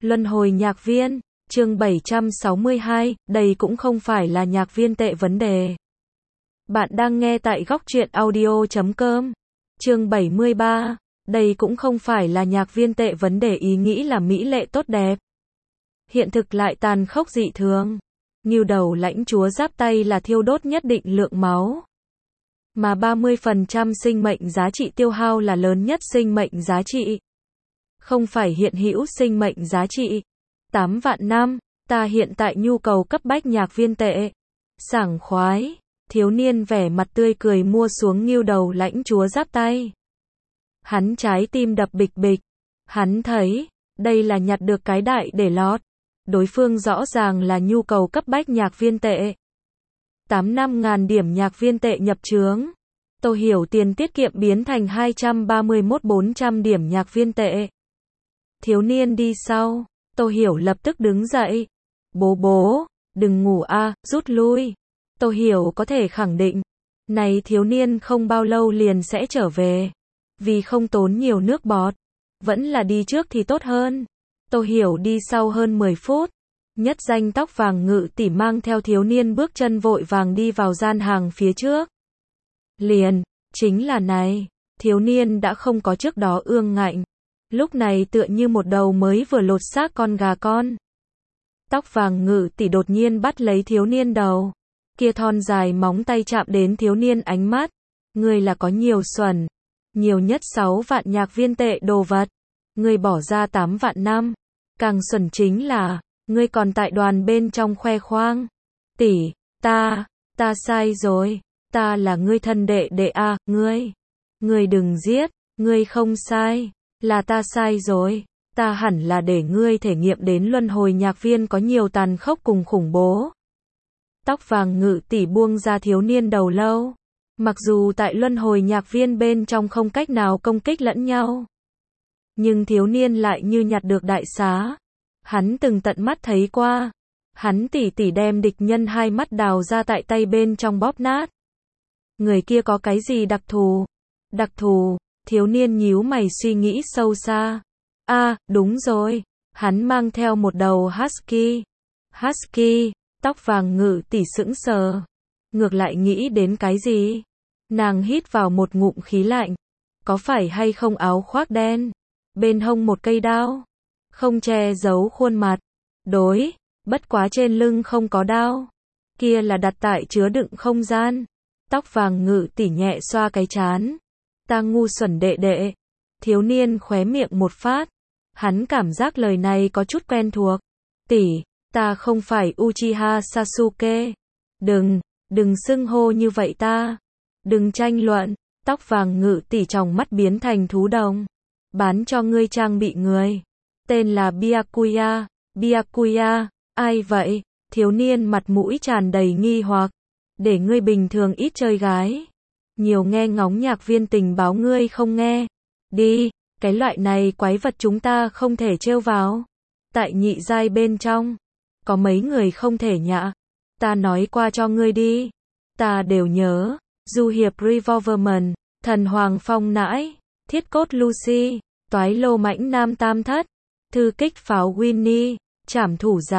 Luân hồi nhạc viên, chương 762, đây cũng không phải là nhạc viên tệ vấn đề. Bạn đang nghe tại góc truyện audio.com. Chương 73, đây cũng không phải là nhạc viên tệ vấn đề ý nghĩ là mỹ lệ tốt đẹp. Hiện thực lại tàn khốc dị thường. Ngưu đầu lãnh chúa giáp tay là thiêu đốt nhất định lượng máu. Mà 30% sinh mệnh giá trị tiêu hao là lớn nhất sinh mệnh giá trị. Không phải hiện hữu sinh mệnh giá trị. 8 vạn năm, ta hiện tại nhu cầu cấp bách nhạc viên tệ. Sảng khoái, thiếu niên vẻ mặt tươi cười mua xuống ngưu đầu lãnh chúa giáp tay. Hắn trái tim đập bịch bịch. Hắn thấy, đây là nhặt được cái đại để lót. Đối phương rõ ràng là nhu cầu cấp bách nhạc viên tệ. 85.000 điểm nhạc viên tệ nhập trướng. Tô Hiểu tiền tiết kiệm biến thành 231.400 điểm nhạc viên tệ. Thiếu niên đi sau, Tô Hiểu lập tức đứng dậy. Bố, đừng ngủ rút lui. Tô Hiểu có thể khẳng định, này thiếu niên không bao lâu liền sẽ trở về. Vì không tốn nhiều nước bọt, vẫn là đi trước thì tốt hơn. Tô Hiểu đi sau hơn 10 phút. Nhất danh tóc vàng ngự tỷ mang theo thiếu niên bước chân vội vàng đi vào gian hàng phía trước. Chính là này, thiếu niên đã không có trước đó ương ngạnh. Lúc này tựa như một đầu mới vừa lột xác con gà con. Tóc vàng ngự tỷ đột nhiên bắt lấy thiếu niên đầu. Kia thon dài móng tay chạm đến thiếu niên ánh mắt. Ngươi là có nhiều xuẩn. Nhiều nhất 6 vạn nhạc viên tệ đồ vật. Ngươi bỏ ra 8 vạn năm. Càng xuẩn chính là, ngươi còn tại đoàn bên trong khoe khoang. Tỷ, ta sai rồi. Ta là ngươi thân đệ đệ Ngươi đừng giết, ngươi không sai. Là ta sai rồi. Ta hẳn là để ngươi thể nghiệm đến luân hồi nhạc viên có nhiều tàn khốc cùng khủng bố. Tóc vàng ngự tỷ buông ra thiếu niên đầu lâu. Mặc dù tại luân hồi nhạc viên bên trong không cách nào công kích lẫn nhau. Nhưng thiếu niên lại như nhặt được đại xá. Hắn từng tận mắt thấy qua. Hắn tỉ đem địch nhân hai mắt đào ra tại tay bên trong bóp nát. Người kia có cái gì đặc thù? Đặc thù, thiếu niên nhíu mày suy nghĩ sâu xa. Đúng rồi. Hắn mang theo một đầu husky. Husky, tóc vàng ngự tỷ sững sờ. Ngược lại nghĩ đến cái gì? Nàng hít vào một ngụm khí lạnh. Có phải hay không áo khoác đen? Bên hông một cây đao. Không che giấu khuôn mặt. Đối, bất quá trên lưng không có đao. Kia là đặt tại chứa đựng không gian. Tóc vàng ngự tỷ nhẹ xoa cái trán. Ta ngu xuẩn đệ đệ. Thiếu niên khóe miệng một phát. Hắn cảm giác lời này có chút quen thuộc. Tỷ, ta không phải Uchiha Sasuke. Đừng xưng hô như vậy ta. Đừng tranh luận. Tóc vàng ngự tỷ trong mắt biến thành thú đồng. Bán cho ngươi trang bị người. Tên là Byakuya. Byakuya, ai vậy? Thiếu niên mặt mũi tràn đầy nghi hoặc. Để ngươi bình thường ít chơi gái. Nhiều nghe ngóng nhạc viên tình báo ngươi không nghe. Đi, cái loại này quái vật chúng ta không thể trêu vào. Tại nhị giai bên trong, có mấy người không thể nhạ. Ta nói qua cho ngươi đi. Ta đều nhớ. Du hiệp Revolverman, thần hoàng phong nãi, thiết cốt Lucy, toái lô mãnh nam tam thất, thư kích pháo Winnie, trảm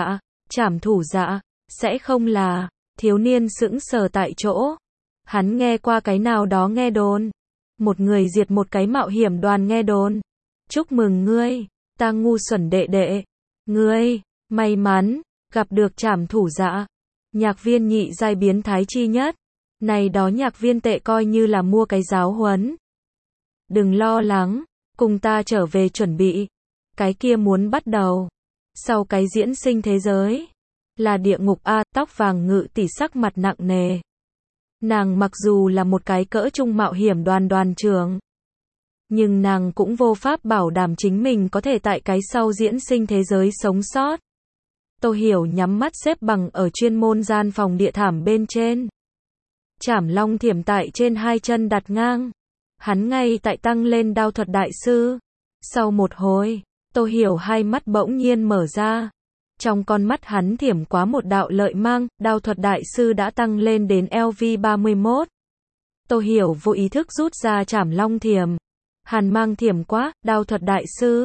thủ dạ, sẽ không là, thiếu niên sững sờ tại chỗ. Hắn nghe qua cái nào đó nghe đồn. Một người diệt một cái mạo hiểm đoàn nghe đồn. Chúc mừng ngươi, ta ngu xuẩn đệ đệ. Ngươi, may mắn, gặp được trảm thủ dạ. Nhạc viên nhị giai biến thái chi nhất. Này đó nhạc viên tệ coi như là mua cái giáo huấn. Đừng lo lắng, cùng ta trở về chuẩn bị. Cái kia muốn bắt đầu. Sau cái diễn sinh thế giới. Là địa ngục tóc vàng ngự tỷ sắc mặt nặng nề. Nàng mặc dù là một cái cỡ trung mạo hiểm đoàn trưởng. Nhưng nàng cũng vô pháp bảo đảm chính mình có thể tại cái sau diễn sinh thế giới sống sót. Tô Hiểu nhắm mắt xếp bằng ở chuyên môn gian phòng địa thảm bên trên. Trảm long thiểm tại trên hai chân đặt ngang. Hắn ngay tại tăng lên đao thuật đại sư. Sau một hồi, Tô Hiểu hai mắt bỗng nhiên mở ra. Trong con mắt hắn thiểm quá một đạo lợi mang, đao thuật đại sư đã tăng lên đến LV31. Tô Hiểu vô ý thức rút ra trảm long thiểm. Hàn mang thiểm quá, đao thuật đại sư.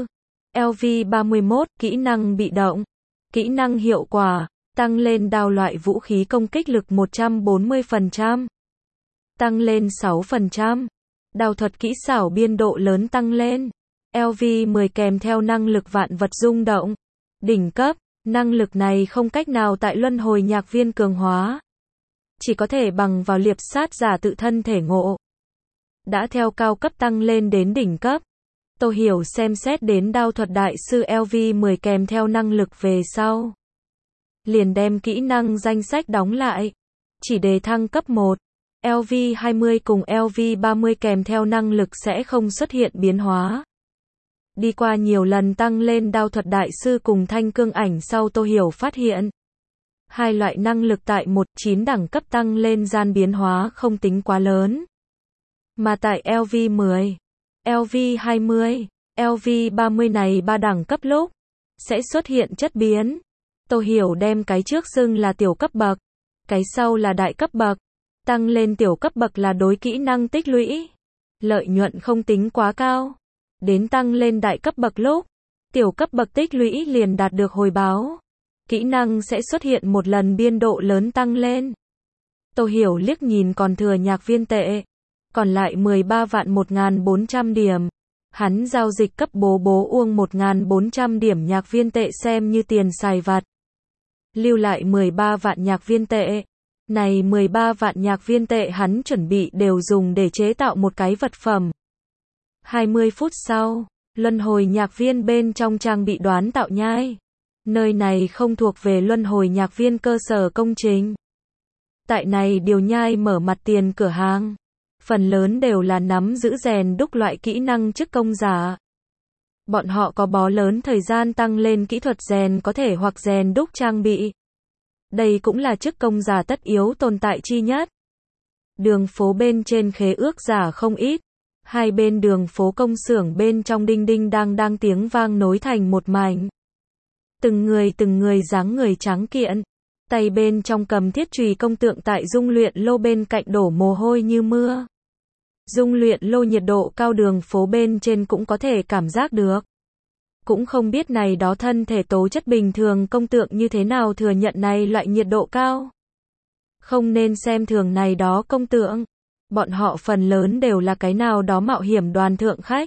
LV31, kỹ năng bị động. Kỹ năng hiệu quả, tăng lên đao loại vũ khí công kích lực 140%. Tăng lên 6%. Đao thuật kỹ xảo biên độ lớn tăng lên. LV10 kèm theo năng lực vạn vật rung động. Đỉnh cấp, năng lực này không cách nào tại luân hồi nhạc viên cường hóa. Chỉ có thể bằng vào liệp sát giả tự thân thể ngộ. Đã theo cao cấp tăng lên đến đỉnh cấp. Tô Hiểu xem xét đến đao thuật đại sư LV10 kèm theo năng lực về sau. Liền đem kỹ năng danh sách đóng lại. Chỉ đề thăng cấp 1. LV20 cùng LV30 kèm theo năng lực sẽ không xuất hiện biến hóa. Đi qua nhiều lần tăng lên đao thuật đại sư cùng thanh cương ảnh sau Tô Hiểu phát hiện. Hai loại năng lực tại 9 đẳng cấp tăng lên gian biến hóa không tính quá lớn. Mà tại LV10, LV20, LV30 này 3 đẳng cấp lúc sẽ xuất hiện chất biến. Tô Hiểu đem cái trước xưng là tiểu cấp bậc, cái sau là đại cấp bậc. Tăng lên tiểu cấp bậc là đối kỹ năng tích lũy. Lợi nhuận không tính quá cao. Đến tăng lên đại cấp bậc lúc, tiểu cấp bậc tích lũy liền đạt được hồi báo. Kỹ năng sẽ xuất hiện một lần biên độ lớn tăng lên. Tô Hiểu liếc nhìn còn thừa nhạc viên tệ. Còn lại 13 vạn 1.400 điểm. Hắn giao dịch cấp bố uông 1.400 điểm nhạc viên tệ xem như tiền xài vặt. Lưu lại 13 vạn nhạc viên tệ. Này 13 vạn nhạc viên tệ hắn chuẩn bị đều dùng để chế tạo một cái vật phẩm. 20 phút sau, luân hồi nhạc viên bên trong trang bị đoán tạo nhai. Nơi này không thuộc về luân hồi nhạc viên cơ sở công trình. Tại này điều nhai mở mặt tiền cửa hàng. Phần lớn đều là nắm giữ rèn đúc loại kỹ năng chức công giả. Bọn họ có bó lớn thời gian tăng lên kỹ thuật rèn có thể hoặc rèn đúc trang bị. Đây cũng là chức công giả tất yếu tồn tại chi nhất. Đường phố bên trên khế ước giả không ít. Hai bên đường phố công xưởng bên trong đinh đinh đang tiếng vang nối thành một mảnh. Từng người dáng người trắng kiện. Tay bên trong cầm thiết chùy công tượng tại dung luyện lô bên cạnh đổ mồ hôi như mưa. Dung luyện lô nhiệt độ cao đường phố bên trên cũng có thể cảm giác được. Cũng không biết này đó thân thể tố chất bình thường công tượng như thế nào thừa nhận này loại nhiệt độ cao. Không nên xem thường này đó công tượng. Bọn họ phần lớn đều là cái nào đó mạo hiểm đoàn thượng khách.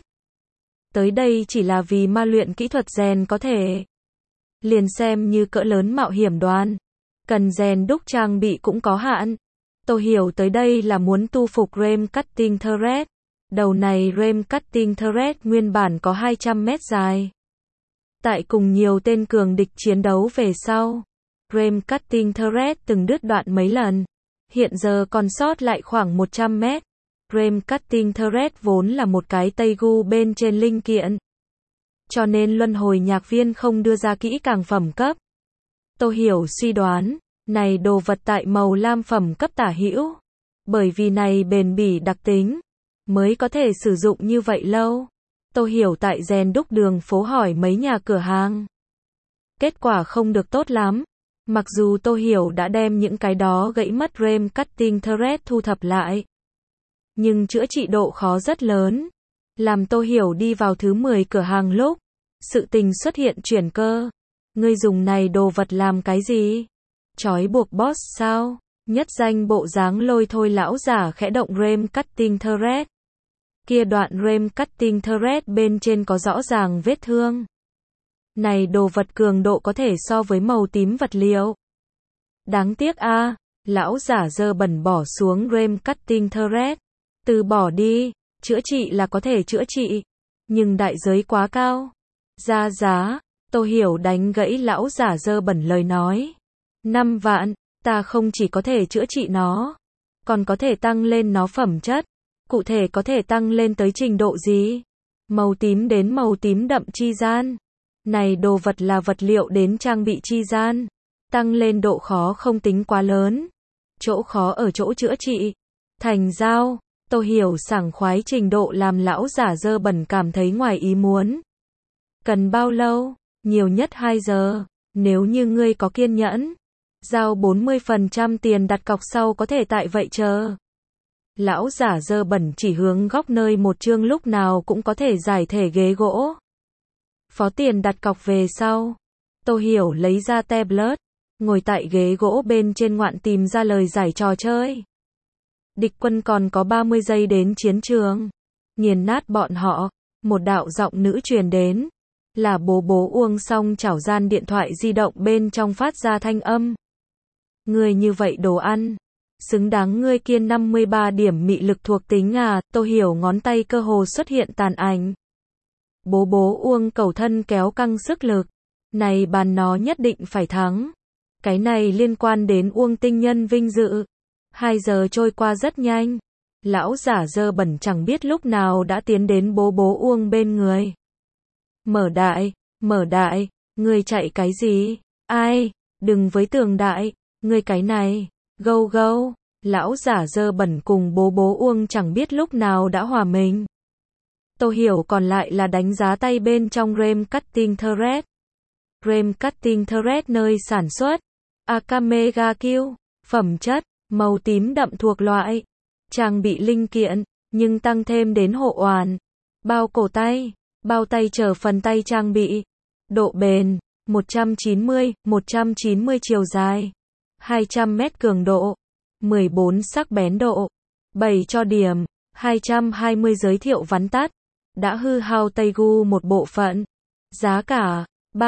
Tới đây chỉ là vì ma luyện kỹ thuật rèn có thể. Liền xem như cỡ lớn mạo hiểm đoàn. Cần rèn đúc trang bị cũng có hạn. Tô Hiểu tới đây là muốn tu phục Ram Cutting Turret. Đầu này Ram Cutting Turret nguyên bản có 200 mét dài. Tại cùng nhiều tên cường địch chiến đấu về sau, Ram Cutting Turret từng đứt đoạn mấy lần. Hiện giờ còn sót lại khoảng 100 mét. Ram Cutting Turret vốn là một cái tây gu bên trên linh kiện. Cho nên luân hồi nhạc viên không đưa ra kỹ càng phẩm cấp. Tô Hiểu suy đoán, này đồ vật tại màu lam phẩm cấp tả hữu. Bởi vì này bền bỉ đặc tính, mới có thể sử dụng như vậy lâu. Tô Hiểu tại rèn đúc đường phố hỏi mấy nhà cửa hàng. Kết quả không được tốt lắm. Mặc dù Tô Hiểu đã đem những cái đó gãy mất Ram Cutting Turret thu thập lại. Nhưng chữa trị độ khó rất lớn. Làm Tô Hiểu đi vào thứ 10 cửa hàng lúc. Sự tình xuất hiện chuyển cơ. Ngươi dùng này đồ vật làm cái gì? Trói buộc boss sao? Nhất danh bộ dáng lôi thôi lão giả khẽ động Ram Cutting Turret. Kia đoạn Ram Cutting Turret bên trên có rõ ràng vết thương. Này đồ vật cường độ có thể so với màu tím vật liệu. Đáng tiếc a, lão giả dơ bẩn bỏ xuống Ram Cutting Turret. Từ bỏ đi, chữa trị là có thể chữa trị. Nhưng đại giới quá cao. Ra giá, Tô Hiểu đánh gãy lão giả dơ bẩn lời nói. 5 vạn, ta không chỉ có thể chữa trị nó, còn có thể tăng lên nó phẩm chất. Cụ thể có thể tăng lên tới trình độ gì? Màu tím đến màu tím đậm chi gian. Này đồ vật là vật liệu đến trang bị chi gian. Tăng lên độ khó không tính quá lớn. Chỗ khó ở chỗ chữa trị. Thành giao, Tô Hiểu sảng khoái trình độ làm lão giả dơ bẩn cảm thấy ngoài ý muốn. Cần bao lâu? Nhiều nhất 2 giờ. Nếu như ngươi có kiên nhẫn, giao 40% tiền đặt cọc sau có thể tại vậy chờ. Lão giả dơ bẩn chỉ hướng góc nơi một chương lúc nào cũng có thể giải thể ghế gỗ. Phó Tiền đặt cọc về sau. Tô Hiểu lấy ra tablet, ngồi tại ghế gỗ bên trên ngoạn tìm ra lời giải trò chơi. Địch quân còn có 30 giây đến chiến trường. Nghiền nát bọn họ. Một đạo giọng nữ truyền đến. Là bố bố Uông Song chảo gian điện thoại di động bên trong phát ra thanh âm. Ngươi như vậy đồ ăn. Xứng đáng ngươi kiên 53 điểm mị lực thuộc tính à, Tô Hiểu ngón tay cơ hồ xuất hiện tàn ảnh. Bố bố Uông cầu thân kéo căng sức lực. Này bàn nó nhất định phải thắng. Cái này liên quan đến Uông tinh nhân vinh dự. 2 giờ trôi qua rất nhanh. Lão giả dơ bẩn chẳng biết lúc nào đã tiến đến bố bố Uông bên người. Mở đại, ngươi chạy cái gì? Ai, đừng với Tường đại, ngươi cái này, gâu gâu. Lão giả dơ bẩn cùng bố bố Uông chẳng biết lúc nào đã hòa mình. Tô Hiểu còn lại là đánh giá tay bên trong Rem Cutting Thread. Rem Cutting Thread nơi sản xuất. Akamega Q, phẩm chất, màu tím đậm thuộc loại. Trang bị linh kiện, nhưng tăng thêm đến hộ oàn. Bao cổ tay, bao tay chở phần tay trang bị. Độ bền, 190 chiều dài. 200 mét cường độ. 14 sắc bén độ. 7 cho điểm. 220 giới thiệu vắn tắt. Đã hư hao Teigu một bộ phận. Giá cả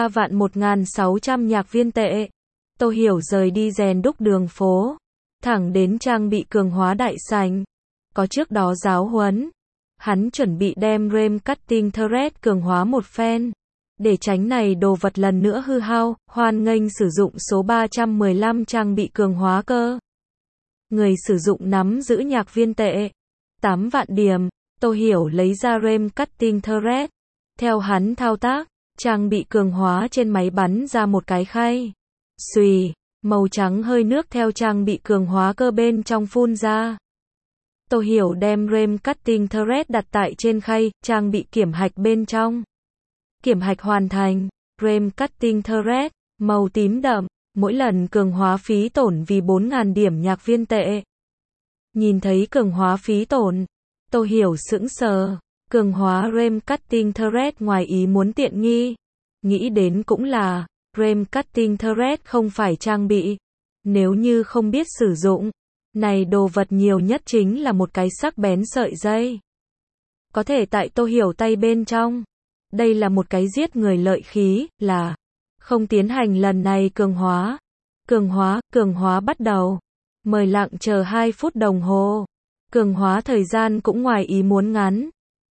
3.1.600 nhạc viên tệ. Tô Hiểu rời đi rèn đúc đường phố, thẳng đến trang bị cường hóa đại sảnh. Có trước đó giáo huấn, hắn chuẩn bị đem Rem Cutting Thread cường hóa một phen, để tránh này đồ vật lần nữa hư hao. Hoan nghênh sử dụng số 315 trang bị cường hóa cơ. Người sử dụng nắm giữ nhạc viên tệ 8 vạn điểm. Tô Hiểu lấy ra Rem Cutting Thread. Theo hắn thao tác, trang bị cường hóa trên máy bắn ra một cái khay. Xùy, màu trắng hơi nước theo trang bị cường hóa cơ bên trong phun ra. Tô Hiểu đem Rem Cutting Thread đặt tại trên khay, trang bị kiểm hạch bên trong. Kiểm hạch hoàn thành. Rem Cutting Thread, màu tím đậm, mỗi lần cường hóa phí tổn vì 4.000 điểm nhạc viên tệ. Nhìn thấy cường hóa phí tổn, Tô Hiểu sững sờ. Cường hóa Rem Cutting Thread ngoài ý muốn tiện nghi. Nghĩ đến cũng là, Rem Cutting Thread không phải trang bị. Nếu như không biết sử dụng, này đồ vật nhiều nhất chính là một cái sắc bén sợi dây. Có thể tại Tô Hiểu tay bên trong. Đây là một cái giết người lợi khí, là không tiến hành lần này cường hóa. Cường hóa bắt đầu. Mời lặng chờ 2 phút đồng hồ. Cường hóa thời gian cũng ngoài ý muốn ngắn.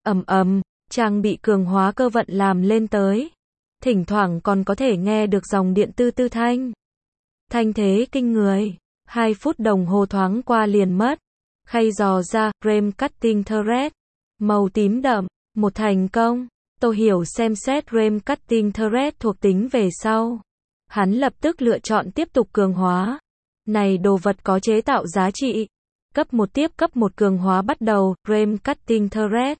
Trang bị cường hóa cơ vận làm lên tới. Thỉnh thoảng còn có thể nghe được dòng điện tư tư thanh. Thanh thế kinh người. 2 phút đồng hồ thoáng qua liền mất. Khay dò ra, Rem Cutting Thread. Màu tím đậm, một thành công. Tô Hiểu xem xét Rem Cutting Thread thuộc tính về sau. Hắn lập tức lựa chọn tiếp tục cường hóa. Này đồ vật có chế tạo giá trị. Cấp 1 tiếp cấp 1 cường hóa bắt đầu, Rem Cutting Thread.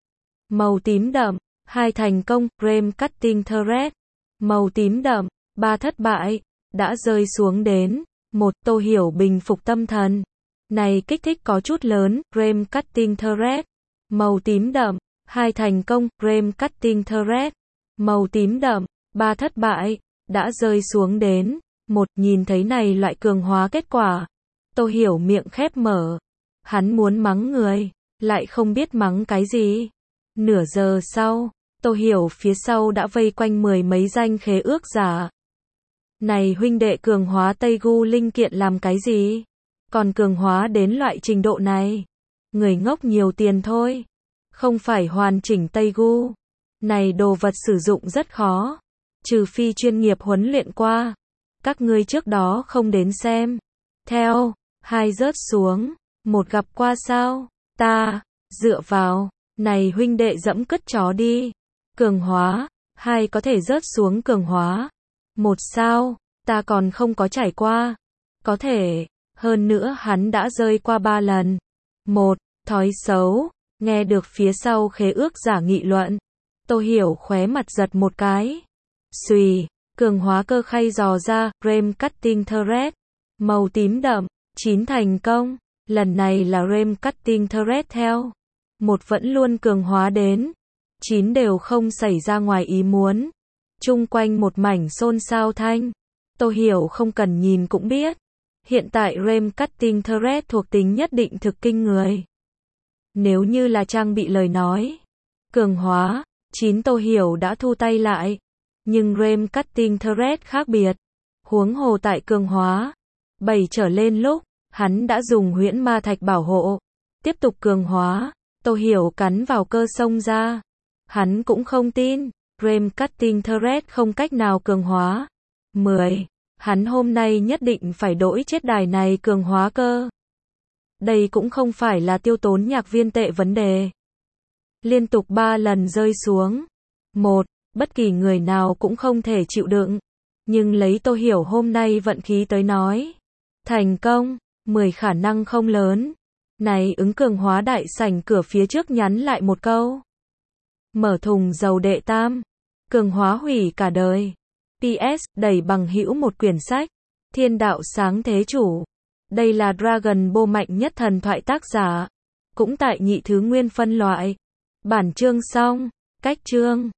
Màu tím đậm, 2 thành công, Rem Cutting Thread. Màu tím đậm, 3 thất bại, đã rơi xuống đến 1. Tô Hiểu bình phục tâm thần. Này kích thích có chút lớn, Rem Cutting Thread. Màu tím đậm, 2 thành công, Rem Cutting Thread. Màu tím đậm, 3 thất bại, đã rơi xuống đến 1. Nhìn thấy này loại cường hóa kết quả. Tô Hiểu miệng khép mở. Hắn muốn mắng người, lại không biết mắng cái gì. Nửa giờ sau, Tô Hiểu phía sau đã vây quanh 10 mấy danh khế ước giả. Này huynh đệ cường hóa Teigu linh kiện làm cái gì? Còn cường hóa đến loại trình độ này. Người ngốc nhiều tiền thôi. Không phải hoàn chỉnh Teigu. Này đồ vật sử dụng rất khó. Trừ phi chuyên nghiệp huấn luyện qua. Các ngươi trước đó không đến xem. Theo, 2 rớt xuống. 1 gặp qua sao? Ta, dựa vào. Này huynh đệ dẫm cứt chó đi. Cường hóa, 2 có thể rớt xuống cường hóa. 1 sao, ta còn không có trải qua. Có thể, hơn nữa hắn đã rơi qua 3 lần. 1, thói xấu, nghe được phía sau khế ước giả nghị luận. Tô Hiểu khóe mặt giật một cái. Xùy, cường hóa cơ khay dò ra, Rem Cutting Thread. Màu tím đậm, 9 thành công. Lần này là Rem Cutting Thread theo. 1 vẫn luôn cường hóa đến 9 đều không xảy ra ngoài ý muốn. Chung quanh một mảnh xôn xao thanh. Tô Hiểu không cần nhìn cũng biết. Hiện tại Rem Cutting Thread thuộc tính nhất định thực kinh người. Nếu như là trang bị lời nói. Cường hóa, 9 Tô Hiểu đã thu tay lại. Nhưng Rem Cutting Thread khác biệt. Huống hồ tại cường hóa 7 trở lên lúc, hắn đã dùng huyễn ma thạch bảo hộ. Tiếp tục cường hóa, Tô Hiểu cắn vào cơ xông ra. Hắn cũng không tin, Rem Cutting Thread không cách nào cường hóa. 10. Hắn hôm nay nhất định phải đổi chết đài này cường hóa cơ. Đây cũng không phải là tiêu tốn nhạc viên tệ vấn đề. Liên tục 3 lần rơi xuống. 1. Bất kỳ người nào cũng không thể chịu đựng. Nhưng lấy Tô Hiểu hôm nay vận khí tới nói. Thành công, 10 khả năng không lớn. Này ứng cường hóa đại sảnh cửa phía trước nhắn lại một câu. Mở thùng dầu đệ tam. Cường hóa hủy cả đời. PS, đẩy bằng hữu một quyển sách. Thiên đạo sáng thế chủ. Đây là Dragon Ball mạnh nhất thần thoại tác giả. Cũng tại nhị thứ nguyên phân loại. Bản chương xong. Cách chương.